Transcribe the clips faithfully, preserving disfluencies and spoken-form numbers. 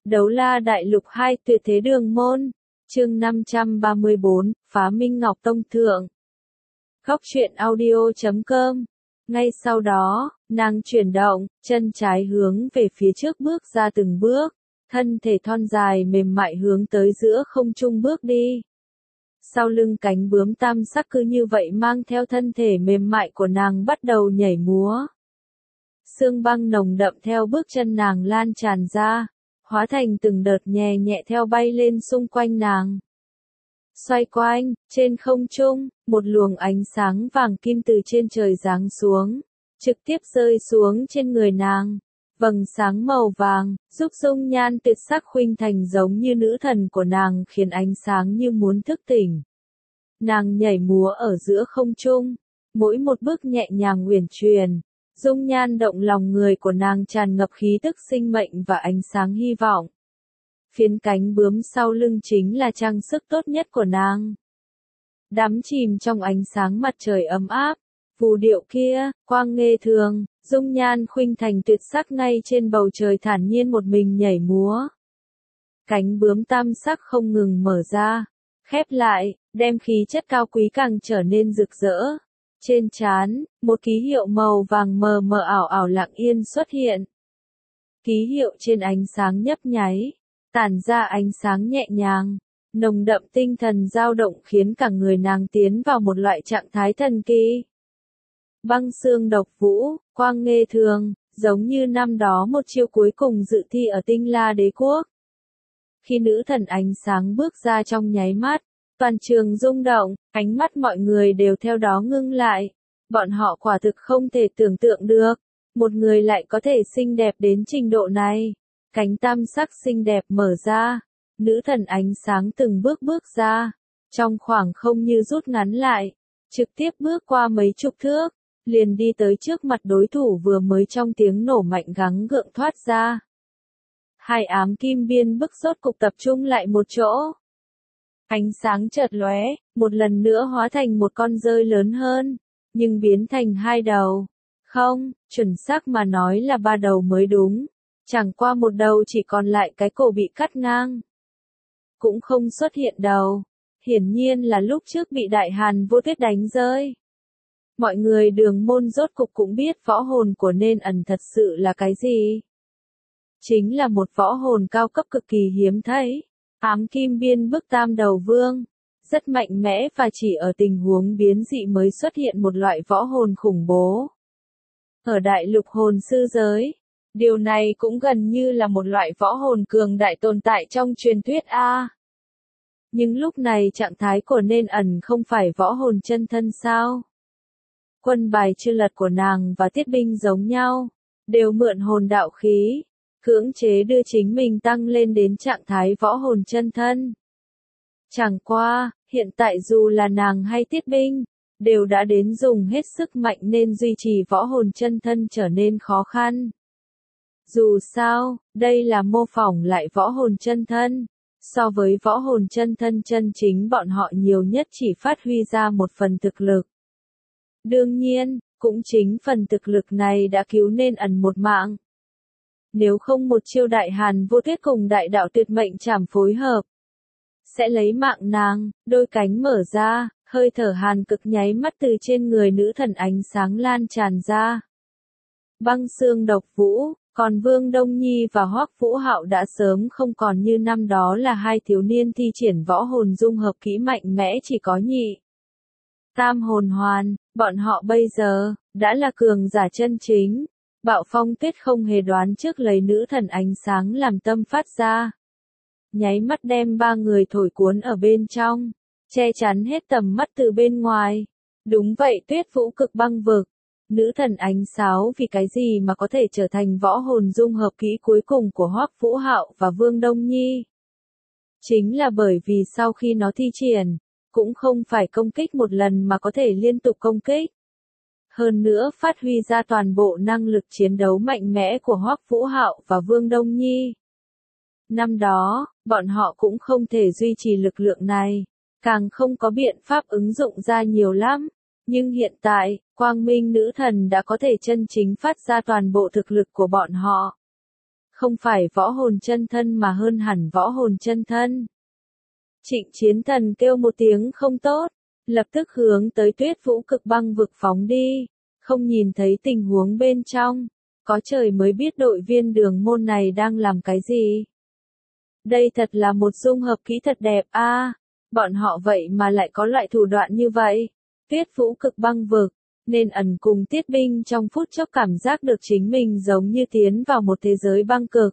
Đấu La Đại Lục hai Tuyệt Thế Đường Môn, chương năm trăm ba mươi bốn, Phá Minh Ngọc Tông Thượng. Góc truyện audio chấm com. Ngay sau đó, nàng chuyển động, chân trái hướng về phía trước bước ra từng bước, thân thể thon dài mềm mại hướng tới giữa không trung bước đi. Sau lưng cánh bướm tam sắc cứ như vậy mang theo thân thể mềm mại của nàng bắt đầu nhảy múa. Sương băng nồng đậm theo bước chân nàng lan tràn ra, hóa thành từng đợt nhẹ nhẹ theo bay lên xung quanh nàng. Xoay quanh, trên không trung, một luồng ánh sáng vàng kim từ trên trời giáng xuống, trực tiếp rơi xuống trên người nàng. Vầng sáng màu vàng, giúp dung nhan tuyệt sắc khuynh thành giống như nữ thần của nàng khiến ánh sáng như muốn thức tỉnh. Nàng nhảy múa ở giữa không trung, mỗi một bước nhẹ nhàng uyển chuyển, dung nhan động lòng người của nàng tràn ngập khí tức sinh mệnh và ánh sáng hy vọng. Phiến cánh bướm sau lưng chính là trang sức tốt nhất của nàng. Đắm chìm trong ánh sáng mặt trời ấm áp, phù điệu kia, quang nghê thường, dung nhan khuynh thành tuyệt sắc ngay trên bầu trời thản nhiên một mình nhảy múa. Cánh bướm tam sắc không ngừng mở ra, khép lại, đem khí chất cao quý càng trở nên rực rỡ. Trên trán, một ký hiệu màu vàng mờ mờ ảo ảo lặng yên xuất hiện. Ký hiệu trên ánh sáng nhấp nháy, tản ra ánh sáng nhẹ nhàng, nồng đậm tinh thần dao động khiến cả người nàng tiến vào một loại trạng thái thần kỳ. Băng xương độc vũ, quang nghê thường, giống như năm đó một chiêu cuối cùng dự thi ở Tinh La Đế Quốc. Khi nữ thần ánh sáng bước ra trong nháy mắt, toàn trường rung động, ánh mắt mọi người đều theo đó ngưng lại. Bọn họ quả thực không thể tưởng tượng được, một người lại có thể xinh đẹp đến trình độ này. Cánh tam sắc xinh đẹp mở ra, nữ thần ánh sáng từng bước bước ra, trong khoảng không như rút ngắn lại, trực tiếp bước qua mấy chục thước, liền đi tới trước mặt đối thủ vừa mới trong tiếng nổ mạnh gắng gượng thoát ra. Hai ám kim biên bức rốt cục tập trung lại một chỗ. Ánh sáng chợt lóe, một lần nữa hóa thành một con rơi lớn hơn, nhưng biến thành hai đầu. Không, chuẩn xác mà nói là ba đầu mới đúng. Chẳng qua một đầu chỉ còn lại cái cổ bị cắt ngang. Cũng không xuất hiện đầu. Hiển nhiên là lúc trước bị Đại Hàn Vô Tuyết đánh rơi. Mọi người Đường Môn rốt cục cũng biết võ hồn của Nên Ẩn thật sự là cái gì. Chính là một võ hồn cao cấp cực kỳ hiếm thấy. Ám kim biên bức tam đầu vương. Rất mạnh mẽ và chỉ ở tình huống biến dị mới xuất hiện một loại võ hồn khủng bố. Ở đại lục hồn sư giới, điều này cũng gần như là một loại võ hồn cường đại tồn tại trong truyền thuyết A. Nhưng lúc này trạng thái của Nên Ẩn không phải võ hồn chân thân sao? Quân bài chư lật của nàng và Tiết Binh giống nhau, đều mượn hồn đạo khí, cưỡng chế đưa chính mình tăng lên đến trạng thái võ hồn chân thân. Chẳng qua, hiện tại dù là nàng hay Tiết Binh, đều đã đến dùng hết sức mạnh nên duy trì võ hồn chân thân trở nên khó khăn. Dù sao, đây là mô phỏng lại võ hồn chân thân. So với võ hồn chân thân chân chính bọn họ nhiều nhất chỉ phát huy ra một phần thực lực. Đương nhiên, cũng chính phần thực lực này đã cứu Nên Ẩn một mạng. Nếu không một chiêu Đại Hàn Vô Tuyết cùng Đại Đạo Tuyệt Mệnh Trảm phối hợp, sẽ lấy mạng nàng. Đôi cánh mở ra, hơi thở hàn cực nháy mắt từ trên người nữ thần ánh sáng lan tràn ra. Băng xương độc vũ, còn Vương Đông Nhi và Hoắc Vũ Hạo đã sớm không còn như năm đó là hai thiếu niên thi triển võ hồn dung hợp kỹ mạnh mẽ chỉ có nhị tam hồn hoàn, bọn họ bây giờ đã là cường giả chân chính. Bạo Phong Tuyết không hề đoán trước lấy nữ thần ánh sáng làm tâm phát ra, nháy mắt đem ba người thổi cuốn ở bên trong, che chắn hết tầm mắt từ bên ngoài. Đúng vậy, Tuyết Vũ Cực Băng Vực, nữ thần ánh sáo vì cái gì mà có thể trở thành võ hồn dung hợp kỹ cuối cùng của Hoắc Vũ Hạo và Vương Đông Nhi? Chính là bởi vì sau khi nó thi triển, cũng không phải công kích một lần mà có thể liên tục công kích. Hơn nữa phát huy ra toàn bộ năng lực chiến đấu mạnh mẽ của Hoắc Vũ Hạo và Vương Đông Nhi. Năm đó, bọn họ cũng không thể duy trì lực lượng này, càng không có biện pháp ứng dụng ra nhiều lắm. Nhưng hiện tại, Quang Minh Nữ Thần đã có thể chân chính phát ra toàn bộ thực lực của bọn họ. Không phải võ hồn chân thân mà hơn hẳn võ hồn chân thân. Trịnh Chiến Thần kêu một tiếng không tốt, lập tức hướng tới Tuyết Vũ Cực Băng vực phóng đi, không nhìn thấy tình huống bên trong, có trời mới biết đội viên đường môn này đang làm cái gì. Đây thật là một dung hợp kỹ thật đẹp a, à, bọn họ vậy mà lại có loại thủ đoạn như vậy. Tuyết Vũ Cực Băng vực, nên ẩn cùng Tiết Binh trong phút chốc cảm giác được chính mình giống như tiến vào một thế giới băng cực.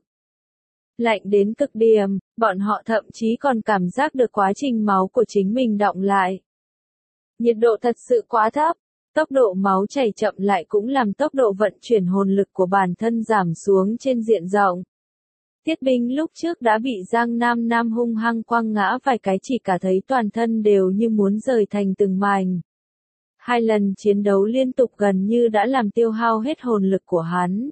Lạnh đến cực điểm, bọn họ thậm chí còn cảm giác được quá trình máu của chính mình đọng lại. Nhiệt độ thật sự quá thấp, tốc độ máu chảy chậm lại cũng làm tốc độ vận chuyển hồn lực của bản thân giảm xuống trên diện rộng. Tiết Binh lúc trước đã bị Giang Nam Nam hung hăng quăng ngã vài cái, chỉ cả thấy toàn thân đều như muốn rời thành từng mảnh. Hai lần chiến đấu liên tục gần như đã làm tiêu hao hết hồn lực của hắn.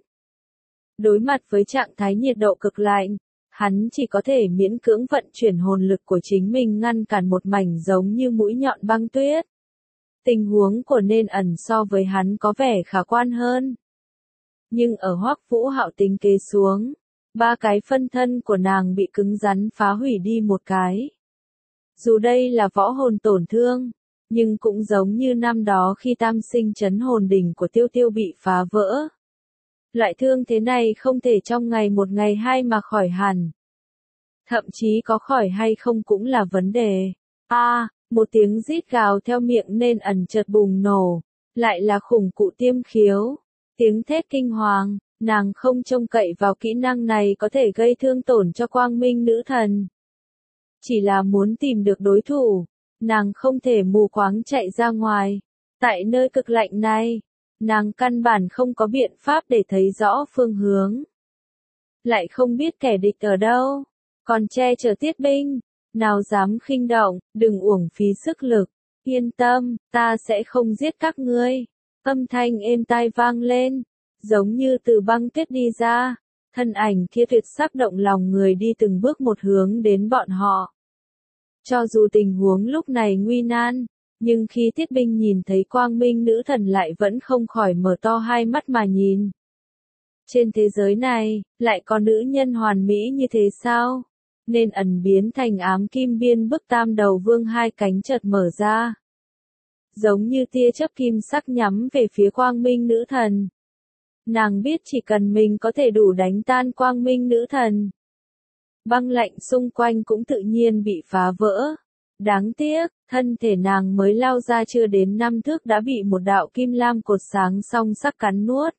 Đối mặt với trạng thái nhiệt độ cực lạnh, hắn chỉ có thể miễn cưỡng vận chuyển hồn lực của chính mình ngăn cản một mảnh giống như mũi nhọn băng tuyết. Tình huống của nên ẩn so với hắn có vẻ khả quan hơn. Nhưng ở Hoắc Vũ Hạo tính kế xuống, ba cái phân thân của nàng bị cứng rắn phá hủy đi một cái. Dù đây là võ hồn tổn thương, nhưng cũng giống như năm đó khi tam sinh chấn hồn đỉnh của Tiêu Tiêu bị phá vỡ. Loại thương thế này không thể trong ngày một ngày hai mà khỏi hẳn. Thậm chí có khỏi hay không cũng là vấn đề. A, à, một tiếng rít gào theo miệng nên ẩn chợt bùng nổ, lại là khủng cụ tiêm khiếu. Tiếng thét kinh hoàng, nàng không trông cậy vào kỹ năng này có thể gây thương tổn cho Quang Minh nữ thần. Chỉ là muốn tìm được đối thủ, nàng không thể mù quáng chạy ra ngoài. Tại nơi cực lạnh này, nàng căn bản không có biện pháp để thấy rõ phương hướng. Lại không biết kẻ địch ở đâu, còn che chở Tiết Binh, nào dám khinh động, đừng uổng phí sức lực. Yên tâm, ta sẽ không giết các ngươi. Âm thanh êm tai vang lên, giống như từ băng tuyết đi ra, thân ảnh kia tuyệt sắc động lòng người đi từng bước một hướng đến bọn họ. Cho dù tình huống lúc này nguy nan, nhưng khi Tiết Binh nhìn thấy Quang Minh nữ thần lại vẫn không khỏi mở to hai mắt mà nhìn. Trên thế giới này, lại có nữ nhân hoàn mỹ như thế sao? Nên ẩn biến thành ám kim biên bức tam đầu vương, hai cánh chợt mở ra. Giống như tia chớp kim sắc nhắm về phía Quang Minh nữ thần. Nàng biết chỉ cần mình có thể đủ đánh tan Quang Minh nữ thần, băng lạnh xung quanh cũng tự nhiên bị phá vỡ. Đáng tiếc, thân thể nàng mới lao ra chưa đến năm thước đã bị một đạo kim lam cột sáng song sắc cắn nuốt.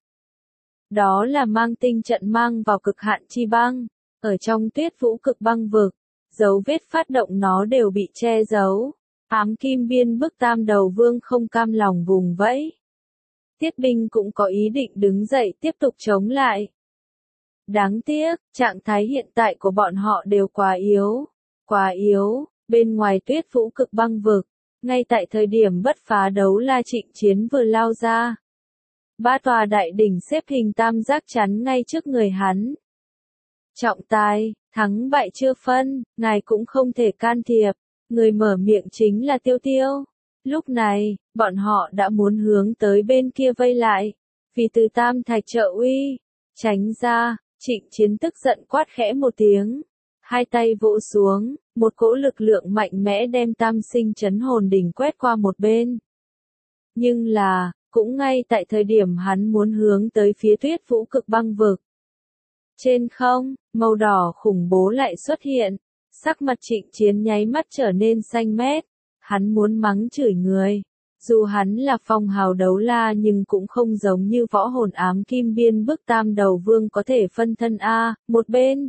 Đó là mang tinh trận mang vào cực hạn chi băng. Ở trong Tuyết Vũ Cực Băng vực, dấu vết phát động nó đều bị che giấu. Ám kim biên bức tam đầu vương không cam lòng vùng vẫy. Tiết Binh cũng có ý định đứng dậy tiếp tục chống lại. Đáng tiếc, trạng thái hiện tại của bọn họ đều quá yếu. Quá yếu, bên ngoài Tuyết Vũ Cực Băng vực, ngay tại thời điểm bất phá đấu la Trịnh Chiến vừa lao ra. Ba tòa đại đỉnh xếp hình tam giác chắn ngay trước người hắn. Trọng tài, thắng bại chưa phân, ngài cũng không thể can thiệp. Người mở miệng chính là Tiêu Tiêu. Lúc này, bọn họ đã muốn hướng tới bên kia vây lại. Vì từ tam thạch trợ uy, tránh ra, Trịnh Chiến tức giận quát khẽ một tiếng. Hai tay vỗ xuống, một cỗ lực lượng mạnh mẽ đem tam sinh chấn hồn đỉnh quét qua một bên. Nhưng là, cũng ngay tại thời điểm hắn muốn hướng tới phía Tuyết Vũ Cực Băng vực. Trên không, màu đỏ khủng bố lại xuất hiện. Sắc mặt Trịnh Chiến nháy mắt trở nên xanh mét. Hắn muốn mắng chửi người. Dù hắn là phong hào đấu la nhưng cũng không giống như võ hồn ám kim biên bức tam đầu vương có thể phân thân A, một bên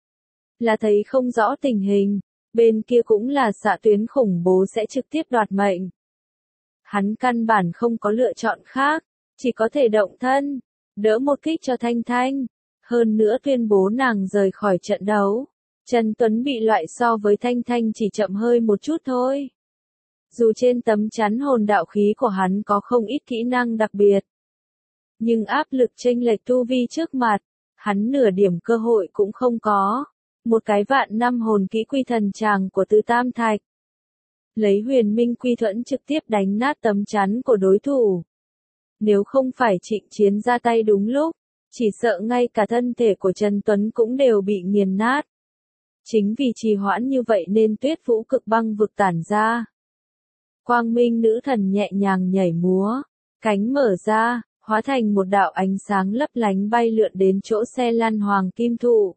là thấy không rõ tình hình, bên kia cũng là xạ tuyến khủng bố sẽ trực tiếp đoạt mệnh. Hắn căn bản không có lựa chọn khác, chỉ có thể động thân, đỡ một kích cho Thanh Thanh, hơn nữa tuyên bố nàng rời khỏi trận đấu. Trần Tuấn bị loại so với Thanh Thanh chỉ chậm hơi một chút thôi. Dù trên tấm chắn hồn đạo khí của hắn có không ít kỹ năng đặc biệt, nhưng áp lực chênh lệch tu vi trước mặt, hắn nửa điểm cơ hội cũng không có. Một cái vạn năm hồn kỹ quy thần tràng của Từ Tam Thạch, lấy huyền minh quy thuẫn trực tiếp đánh nát tấm chắn của đối thủ. Nếu không phải Trịnh Chiến ra tay đúng lúc, chỉ sợ ngay cả thân thể của Trần Tuấn cũng đều bị nghiền nát. Chính vì trì hoãn như vậy nên Tuyết Vũ Cực Băng Vực tản ra. Quang Minh nữ thần nhẹ nhàng nhảy múa, cánh mở ra, hóa thành một đạo ánh sáng lấp lánh bay lượn đến chỗ xe lăn Hoàng Kim Thụ.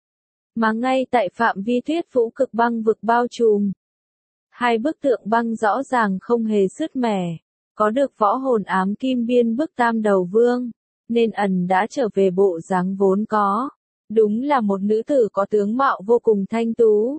Mà ngay tại phạm vi Tuyết Vũ Cực Băng Vực bao trùm, hai bức tượng băng rõ ràng không hề sứt mẻ, có được võ hồn ám kim biên bức Tam Đầu Vương, nên ẩn đã trở về bộ dáng vốn có. Đúng là một nữ tử có tướng mạo vô cùng thanh tú,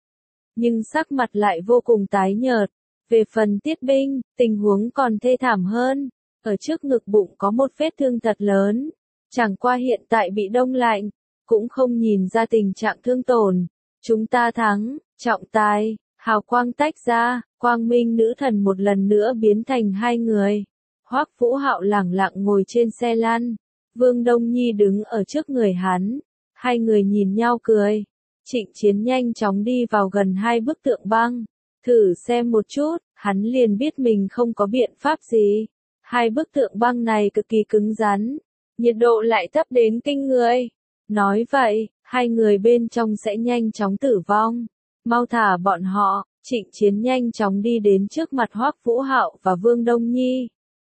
nhưng sắc mặt lại vô cùng tái nhợt. Về phần Tiết Binh, tình huống còn thê thảm hơn, ở trước ngực bụng có một vết thương thật lớn, chẳng qua hiện tại bị đông lạnh, cũng không nhìn ra tình trạng thương tổn. Chúng ta thắng, trọng tài, hào quang tách ra, Quang Minh nữ thần một lần nữa biến thành hai người. Hoắc Vũ Hạo lẳng lặng ngồi trên xe lăn, Vương Đông Nhi đứng ở trước người hắn, hai người nhìn nhau cười. Trịnh Chiến nhanh chóng đi vào gần hai bức tượng băng, thử xem một chút, hắn liền biết mình không có biện pháp gì. Hai bức tượng băng này cực kỳ cứng rắn, nhiệt độ lại thấp đến kinh người. Nói vậy, hai người bên trong sẽ nhanh chóng tử vong. Mau thả bọn họ. Trịnh Chiến nhanh chóng đi đến trước mặt Hoắc Vũ Hạo và Vương Đông Nhi.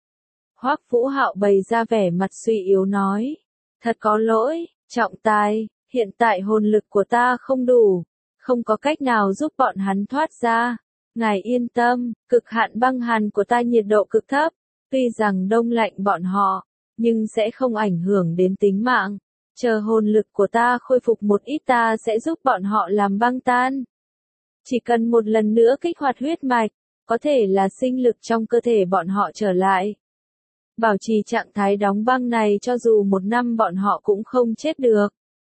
Hoắc Vũ Hạo bày ra vẻ mặt suy yếu nói, thật có lỗi, trọng tài, hiện tại hồn lực của ta không đủ, không có cách nào giúp bọn hắn thoát ra. Ngài yên tâm, cực hạn băng hàn của ta nhiệt độ cực thấp, tuy rằng đông lạnh bọn họ, nhưng sẽ không ảnh hưởng đến tính mạng. Chờ hồn lực của ta khôi phục một ít ta sẽ giúp bọn họ làm băng tan. Chỉ cần một lần nữa kích hoạt huyết mạch, có thể là sinh lực trong cơ thể bọn họ trở lại. Bảo trì trạng thái đóng băng này cho dù một năm bọn họ cũng không chết được.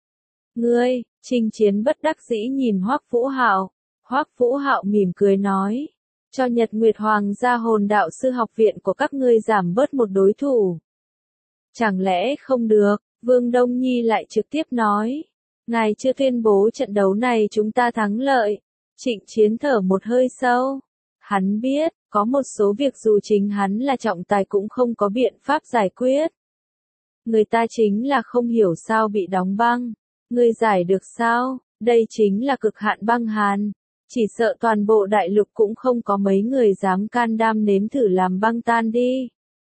Ngươi, Trịnh Chiến bất đắc dĩ nhìn Hoắc Vũ Hạo. Hoắc Vũ Hạo mỉm cười nói, cho Nhật Nguyệt Hoàng gia hồn đạo sư học viện của các ngươi giảm bớt một đối thủ. Chẳng lẽ không được, Vương Đông Nhi lại trực tiếp nói, ngài chưa tuyên bố trận đấu này chúng ta thắng lợi. Trịnh Chiến thở một hơi sâu. Hắn biết, có một số việc dù chính hắn là trọng tài cũng không có biện pháp giải quyết. Người ta chính là không hiểu sao bị đóng băng. Ngươi giải được sao? Đây chính là cực hạn băng hàn. Chỉ sợ toàn bộ đại lục cũng không có mấy người dám can đảm nếm thử làm băng tan đi.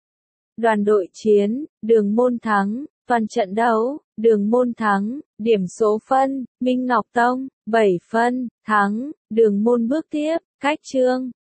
Đoàn đội chiến, Đường Môn thắng, toàn trận đấu, Đường Môn thắng, điểm số phân, Minh Ngọc Tông, bảy phân, thắng, Đường Môn bước tiếp, cách chương.